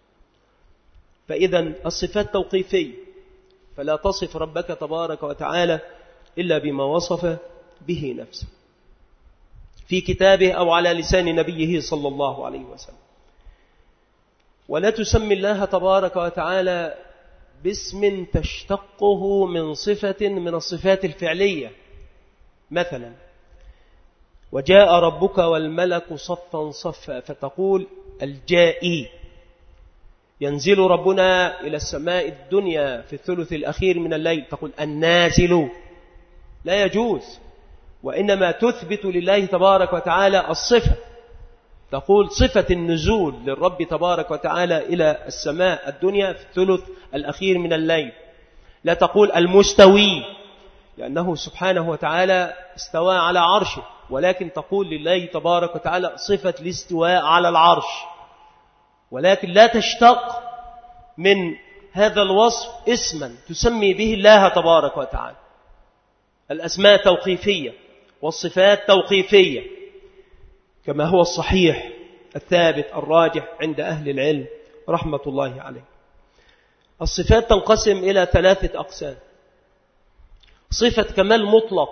Speaker 1: فإذا الصفات توقيفية، فلا تصف ربك تبارك وتعالى إلا بما وصف به نفسه في كتابه أو على لسان نبيه صلى الله عليه وسلم. ولا تسمي الله تبارك وتعالى باسم تشتقه من صفة من الصفات الفعلية. مثلا وجاء ربك والملك صفا صفا، فتقول الجائي. ينزل ربنا إلى السماء الدنيا في الثلث الأخير من الليل، تقول النازل. لا يجوز. وإنما تثبت لله تبارك وتعالى الصفة. تقول صفة النزول للرب تبارك وتعالى إلى السماء الدنيا في الثلث الأخير من الليل. لا تقول المستوي لأنه سبحانه وتعالى استوى على عرشه، ولكن تقول لله تبارك وتعالى صفة الاستواء على العرش، ولكن لا تشتق من هذا الوصف اسما تسمي به الله تبارك وتعالى. الأسماء توقيفية والصفات توقيفية كما هو الصحيح الثابت الراجح عند أهل العلم رحمة الله عليه. الصفات تنقسم إلى ثلاثة أقسام: صفة كمال مطلق،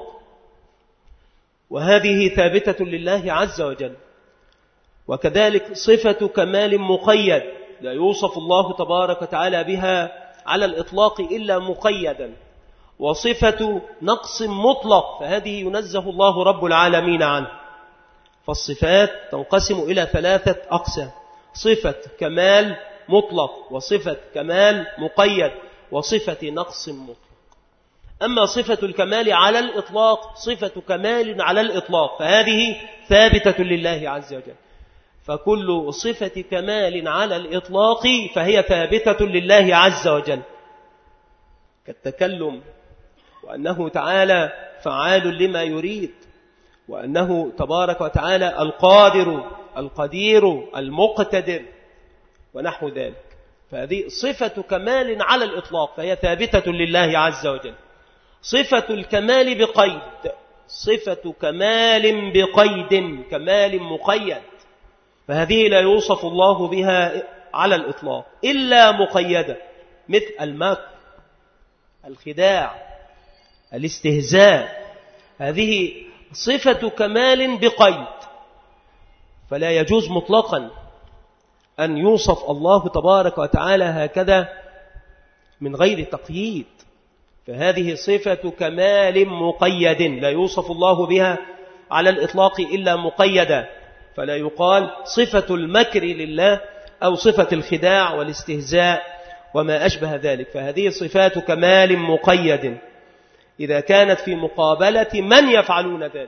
Speaker 1: وهذه ثابتة لله عز وجل، وكذلك صفة كمال مقيد لا يوصف الله تبارك وتعالى بها على الإطلاق إلا مقيدا، وصفة نقص مطلق فهذه ينزه الله رب العالمين عنه. فالصفات تنقسم إلى ثلاثة أقسام: صفة كمال مطلق، وصفة كمال مقيد، وصفة نقص مطلق. أما صفة الكمال على الإطلاق صفة كمال على الإطلاق فهذه ثابتة لله عز وجل، فكل صفة كمال على الإطلاق فهي ثابتة لله عز وجل، كالتكلم، وأنه تعالى فعال لما يريد، وأنه تبارك وتعالى القادر القدير المقتدر ونحو ذلك. فهذه صفة كمال على الإطلاق فهي ثابتة لله عز وجل. صفة الكمال بقيد، صفة كمال بقيد، كمال مقيد، فهذه لا يوصف الله بها على الإطلاق إلا مقيدة، مثل المكر، الخداع، الاستهزاء، هذه صفة كمال بقيد، فلا يجوز مطلقا أن يوصف الله تبارك وتعالى هكذا من غير تقييد، فهذه صفة كمال مقيد لا يوصف الله بها على الإطلاق إلا مقيدة، فلا يقال صفة المكر لله أو صفة الخداع والاستهزاء وما أشبه ذلك، فهذه صفات كمال مقيد إذا كانت في مقابلة من يفعلون ذلك،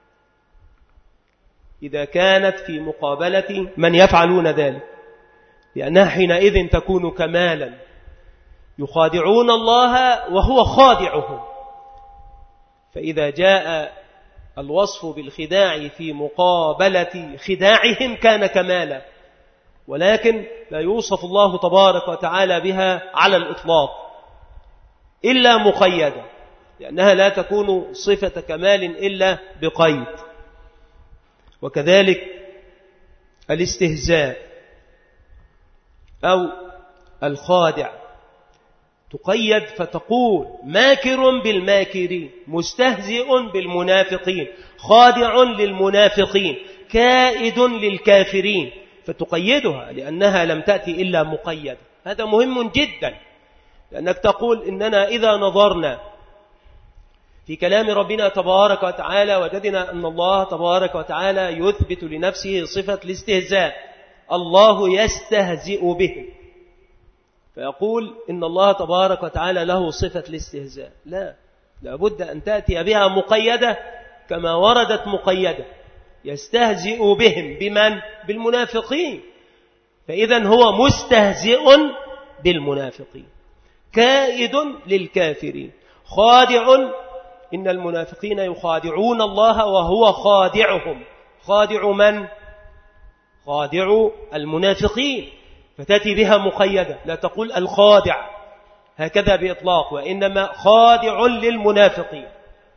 Speaker 1: إذا كانت في مقابلة من يفعلون ذلك، لأنها حينئذ تكون كمالا، يخادعون الله وهو خادعهم. فإذا جاء الوصف بالخداع في مقابلة خداعهم كان كمالا، ولكن لا يوصف الله تبارك وتعالى بها على الإطلاق إلا مقيدة، لأنها لا تكون صفة كمال إلا بقيد. وكذلك الاستهزاء أو الخادع تقيد فتقول ماكر بالماكرين، مستهزئ بالمنافقين، خادع للمنافقين، كائد للكافرين، فتقيدها لأنها لم تأتي إلا مقيدة. هذا مهم جدا، لأنك تقول إننا إذا نظرنا في كلام ربنا تبارك وتعالى وجدنا أن الله تبارك وتعالى يثبت لنفسه صفة الاستهزاء، الله يستهزئ به، فيقول إن الله تبارك وتعالى له صفة الاستهزاء. لا، لابد أن تأتي بها مقيدة كما وردت مقيدة، يستهزئ بهم بمن؟ بالمنافقين، فإذا هو مستهزئ بالمنافقين، كائد للكافرين، خادع، إن المنافقين يخادعون الله وهو خادعهم. خادع من؟ خادع المنافقين، فتأتي بها مقيدة، لا تقول الخادع هكذا بإطلاق، وإنما خادع للمنافقين.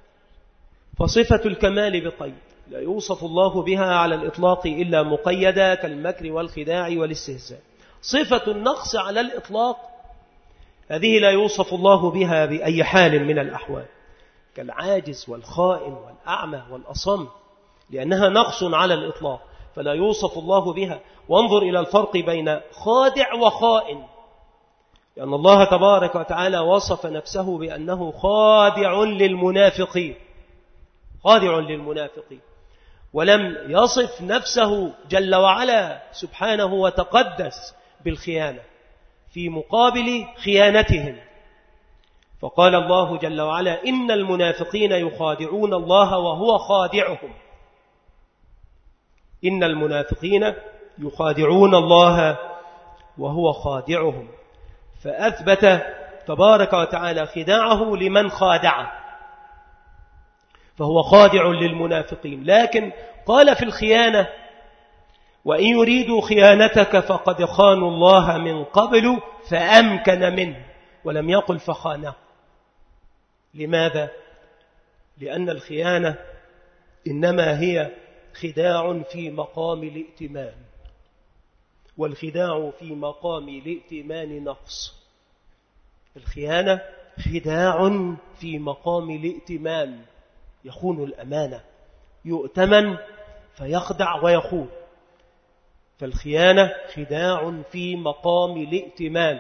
Speaker 1: فصفة الكمال بقيد لا يوصف الله بها على الإطلاق إلا مقيدة، كالمكر والخداع والاستهزاء. صفة النقص على الإطلاق هذه لا يوصف الله بها بأي حال من الأحوال، كالعاجز والخائن والأعمى والأصم، لأنها نقص على الإطلاق فلا يوصف الله بها. وانظر إلى الفرق بين خادع وخائن، لأن الله تبارك وتعالى وصف نفسه بأنه خادع للمنافقين، خادع للمنافقين، ولم يصف نفسه جل وعلا سبحانه وتقدس بالخيانة في مقابل خيانتهم، فقال الله جل وعلا إن المنافقين يخادعون الله وهو خادعهم. إن المنافقين يخادعون الله وهو خادعهم، فأثبت تبارك وتعالى خداعه لمن خادعه، فهو خادع للمنافقين. لكن قال في الخيانة وإن يريدوا خيانتك فقد خانوا الله من قبل فأمكن منه، ولم يقل فخانه. لماذا؟ لأن الخيانة إنما هي خداع في مقام الائتمان، والخداع في مقام الائتمان نقص. الخيانة خداع في مقام الائتمان، يخون الأمانة، يؤتمن فيخدع ويخون. فالخيانة خداع في مقام الائتمان،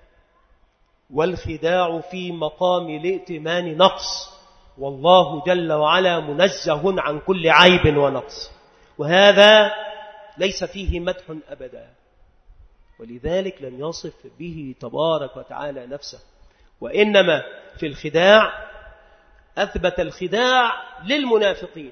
Speaker 1: والخداع في مقام الائتمان نقص، والله جل وعلا منزه عن كل عيب ونقص، وهذا ليس فيه مدح أبدا، ولذلك لم يصف به تبارك وتعالى نفسه. وإنما في الخداع أثبت الخداع للمنافقين.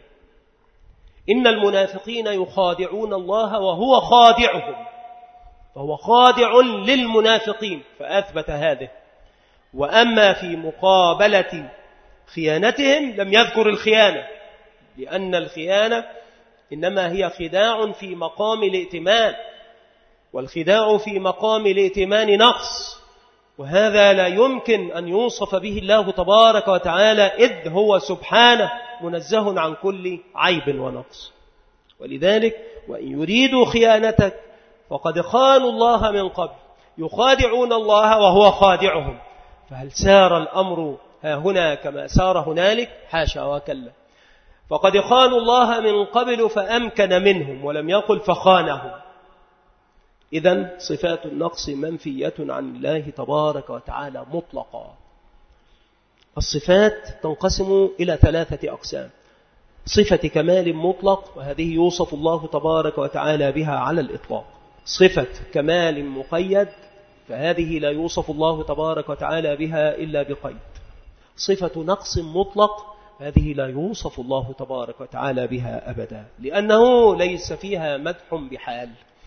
Speaker 1: إن المنافقين يخادعون الله وهو خادعهم، فهو خادع للمنافقين فأثبت هذه. وأما في مقابلة خيانتهم لم يذكر الخيانة، لأن الخيانة إنما هي خداع في مقام الائتمان، والخداع في مقام الائتمان نقص، وهذا لا يمكن أن يوصف به الله تبارك وتعالى، إذ هو سبحانه منزه عن كل عيب ونقص. ولذلك وإن يريدوا خيانتك فقد خانوا الله من قبل، يخادعون الله وهو خادعهم. فهل سار الأمر ها هنا كما سار هنالك؟ حاشا وكلا. فقد خانوا الله من قبل فأمكن منهم، ولم يقل فخانهم. إذن صفات النقص منفية عن الله تبارك وتعالى مطلقا. الصفات تنقسم إلى ثلاثة أقسام: صفة كمال مطلق، وهذه يوصف الله تبارك وتعالى بها على الإطلاق. صفة كمال مقيد، فهذه لا يوصف الله تبارك وتعالى بها إلا بقيد. صفة نقص مطلق، هذه لا يوصف الله تبارك وتعالى بها أبدا، لأنه ليس فيها مدح بحال.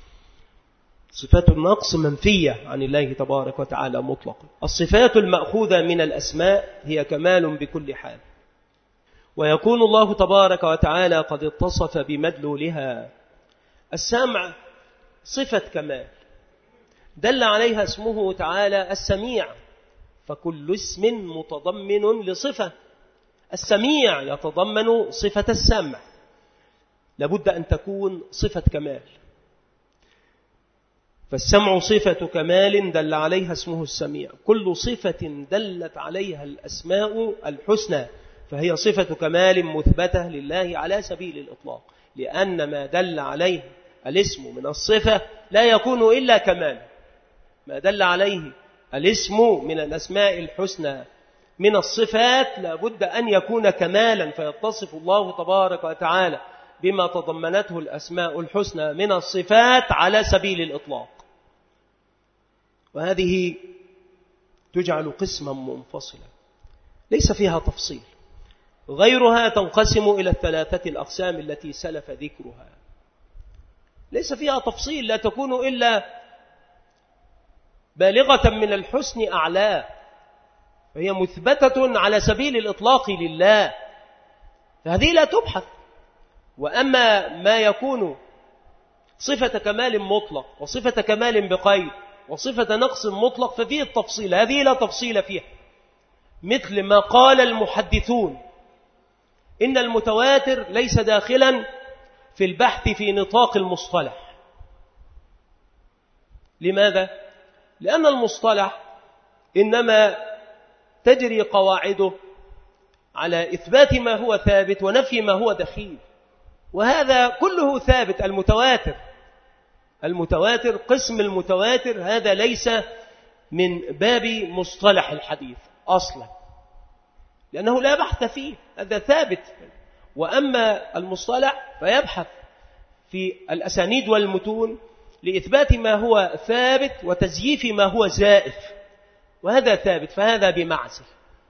Speaker 1: صفات النقص منفية عن الله تبارك وتعالى مطلقا. الصفات المأخوذة من الأسماء هي كمال بكل حال، ويكون الله تبارك وتعالى قد اتصف بمدلولها. السمع صفة كمال دل عليها اسمه تعالى السميع، فكل اسم متضمن لصفة. السميع يتضمن صفة السمع، لابد أن تكون صفة كمال. فالسمع صفة كمال دل عليها اسمه السميع. كل صفة دلت عليها الأسماء الحسنى فهي صفة كمال مثبتة لله على سبيل الإطلاق، لأن ما دل عليه الاسم من الصفة لا يكون إلا كمال. ما دل عليه الاسم من الأسماء الحسنى من الصفات لابد أن يكون كمالا، فيتصف الله تبارك وتعالى بما تضمنته الأسماء الحسنى من الصفات على سبيل الإطلاق. وهذه تجعل قسما منفصلا ليس فيها تفصيل. غيرها تنقسم إلى الثلاثة الأقسام التي سلف ذكرها، ليس فيها تفصيل، لا تكون إلا بالغة من الحسن أعلى، فهي مثبتة على سبيل الإطلاق لله، فهذه لا تبحث. وأما ما يكون صفة كمال مطلق وصفة كمال بقيد وصفة نقص مطلق ففيه التفصيل، هذه لا تفصيل فيها. مثل ما قال المحدثون إن المتواتر ليس داخلا في البحث في نطاق المصطلح. لماذا؟ لأن المصطلح إنما تجري قواعده على إثبات ما هو ثابت ونفي ما هو دخيل، وهذا كله ثابت. المتواتر المتواتر قسم المتواتر هذا ليس من باب مصطلح الحديث أصلا، لأنه لا بحث فيه، هذا ثابت. وأما المصطلح فيبحث في الأسانيد والمتون لإثبات ما هو ثابت وتزييف ما هو زائف، وهذا ثابت، فهذا بمعزل.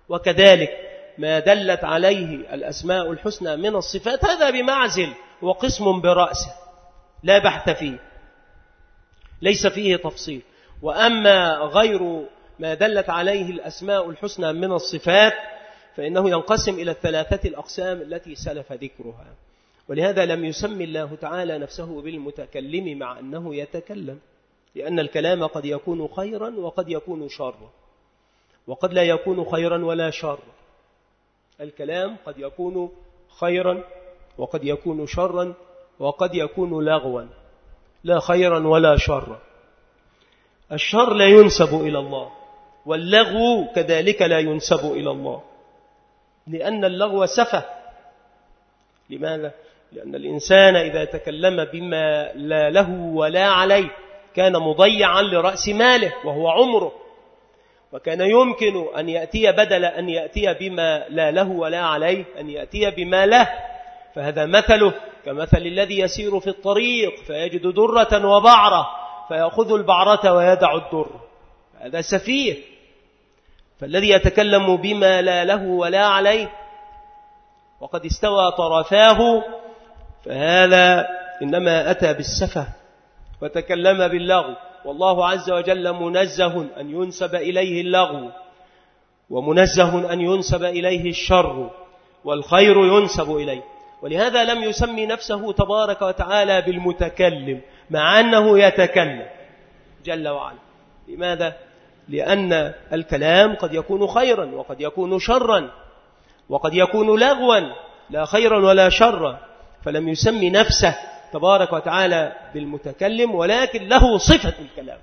Speaker 2: وكذلك ما دلت عليه الأسماء الحسنى من الصفات هذا بمعزل وقسم برأسه لا بحث فيه، ليس فيه تفصيل. وأما غير ما دلت عليه الأسماء الحسنى من الصفات فإنه ينقسم إلى الثلاثة الأقسام التي سلف ذكرها. ولهذا لم يسمي الله تعالى نفسه بالمتكلم مع أنه يتكلم، لأن الكلام قد يكون خيرا وقد يكون شرا، وقد لا يكون خيرا ولا شرا. الكلام قد يكون خيرا وقد يكون شرا وقد يكون لغوا، لا خيرا ولا شرا. الشر لا ينسب إلى الله، واللغو كذلك لا ينسب إلى الله، لأن اللغو سفه. لماذا؟ لأن الإنسان إذا تكلم بما لا له ولا عليه كان مضيعا لرأس ماله وهو عمره، وكان يمكن أن يأتي بدل أن يأتي بما لا له ولا عليه أن يأتي بما له. فهذا مثله كمثل الذي يسير في الطريق فيجد درة وبعرة فيأخذ البعرة ويدع الدر، هذا سفيه. فالذي يتكلم بما لا له ولا عليه وقد استوى طرفاه فهذا إنما أتى بالسفه وتكلم باللغو. والله عز وجل منزه أن ينسب إليه اللغو، ومنزه أن ينسب إليه الشر، والخير ينسب إليه. ولهذا لم يسمي نفسه تبارك وتعالى بالمتكلم مع أنه يتكلم جل وعلا. لماذا؟ لأن الكلام قد يكون خيرا وقد يكون شرا وقد يكون لغوا لا خيرا ولا شرا، فلم يسمي نفسه تبارك وتعالى بالمتكلم، ولكن له صفة الكلام،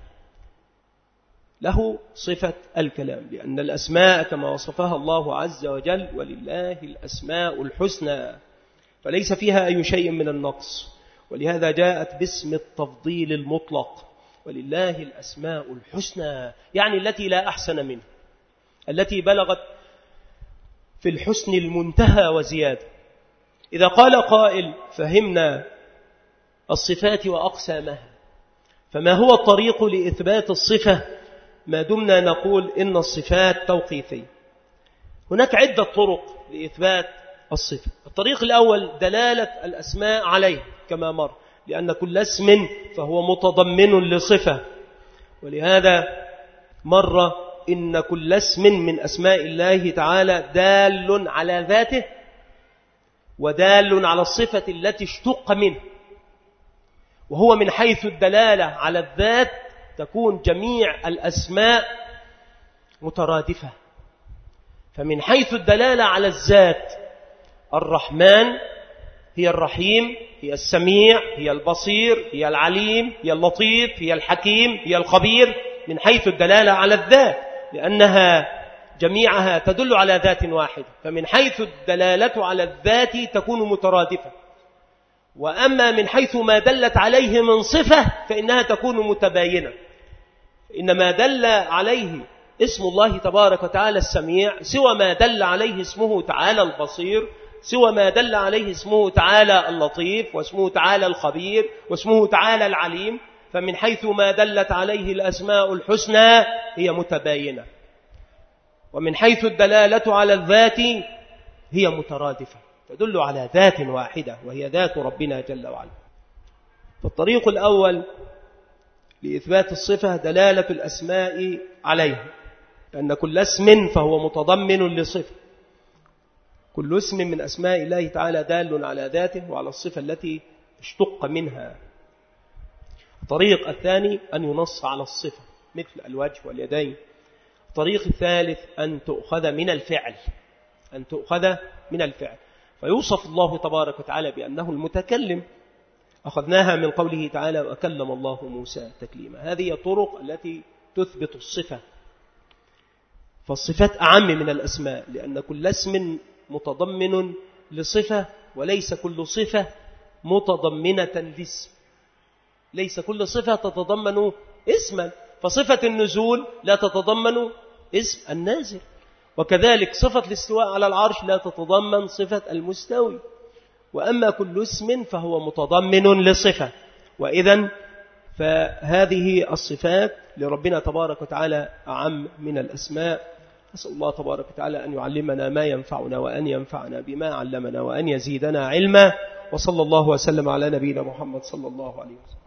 Speaker 2: له صفة الكلام، لأن الأسماء كما وصفها الله عز وجل ولله الأسماء الحسنى فليس فيها أي شيء من النقص، ولهذا جاءت باسم التفضيل المطلق ولله الأسماء الحسنى، يعني التي لا أحسن منه، التي بلغت في الحسن المنتهى وزيادة. إذا قال قائل فهمنا الصفات وأقسامها، فما هو الطريق لإثبات الصفة ما دمنا نقول إن الصفات توقيفية؟ هناك عدة طرق لإثبات الصفة. الطريق الأول دلالة الأسماء عليه كما مر، لأن كل اسم فهو متضمن لصفة، ولهذا مر إن كل اسم من أسماء الله تعالى دال على ذاته ودال على الصفة التي اشتق منه. وهو من حيث الدلالة على الذات تكون جميع الأسماء مترادفة، فمن حيث الدلالة على الذات الرحمن هي الرحيم، هي السميع، هي البصير، هي العليم، هي اللطيف، هي الحكيم، هي الخبير، من حيث الدلالة على الذات، لأنها جميعها تدل على ذات واحدة، فمن حيث الدلالة على الذات تكون مترادفة. وأما من حيث ما دلت عليه من صفة فإنها تكون متباينة. إنما دل عليه اسم الله تبارك وتعالى السميع سوى ما دل عليه اسمه تعالى البصير، سوى ما دل عليه اسمه تعالى اللطيف، واسمه تعالى الخبير، واسمه تعالى العليم. فمن حيث ما دلت عليه الأسماء الحسنى هي متباينة، ومن حيث الدلالة على الذات هي مترادفة، تدل على ذات واحدة وهي ذات ربنا جل وعلا. فالطريق الأول لإثبات الصفة دلالة الأسماء عليه، لأن كل اسم فهو متضمن لصفة، كل اسم من أسماء الله تعالى دال على ذاته وعلى الصفة التي اشتق منها. الطريق الثاني أن ينص على الصفة مثل الوجه واليدين. الطريق الثالث أن تؤخذ من الفعل، أن تؤخذ من الفعل، فيوصف الله تبارك وتعالى بأنه المتكلم، أخذناها من قوله تعالى وكلم الله موسى تكليما. هذه الطرق التي تثبت الصفة. فالصفات أعم من الأسماء، لأن كل اسم متضمن لصفة، وليس كل صفة متضمنة لاسم، ليس كل صفة تتضمن اسما، فصفة النزول لا تتضمن اسم النازل، وكذلك صفة الاستواء على العرش لا تتضمن صفة المستوي. وأما كل اسم فهو متضمن لصفة. وإذن فهذه الصفات لربنا تبارك وتعالى أعم من الأسماء. أسأل الله تبارك وتعالى أن يعلمنا ما ينفعنا وأن ينفعنا بما علمنا وأن يزيدنا علما. وصلى الله وسلم على نبينا محمد صلى الله عليه وسلم.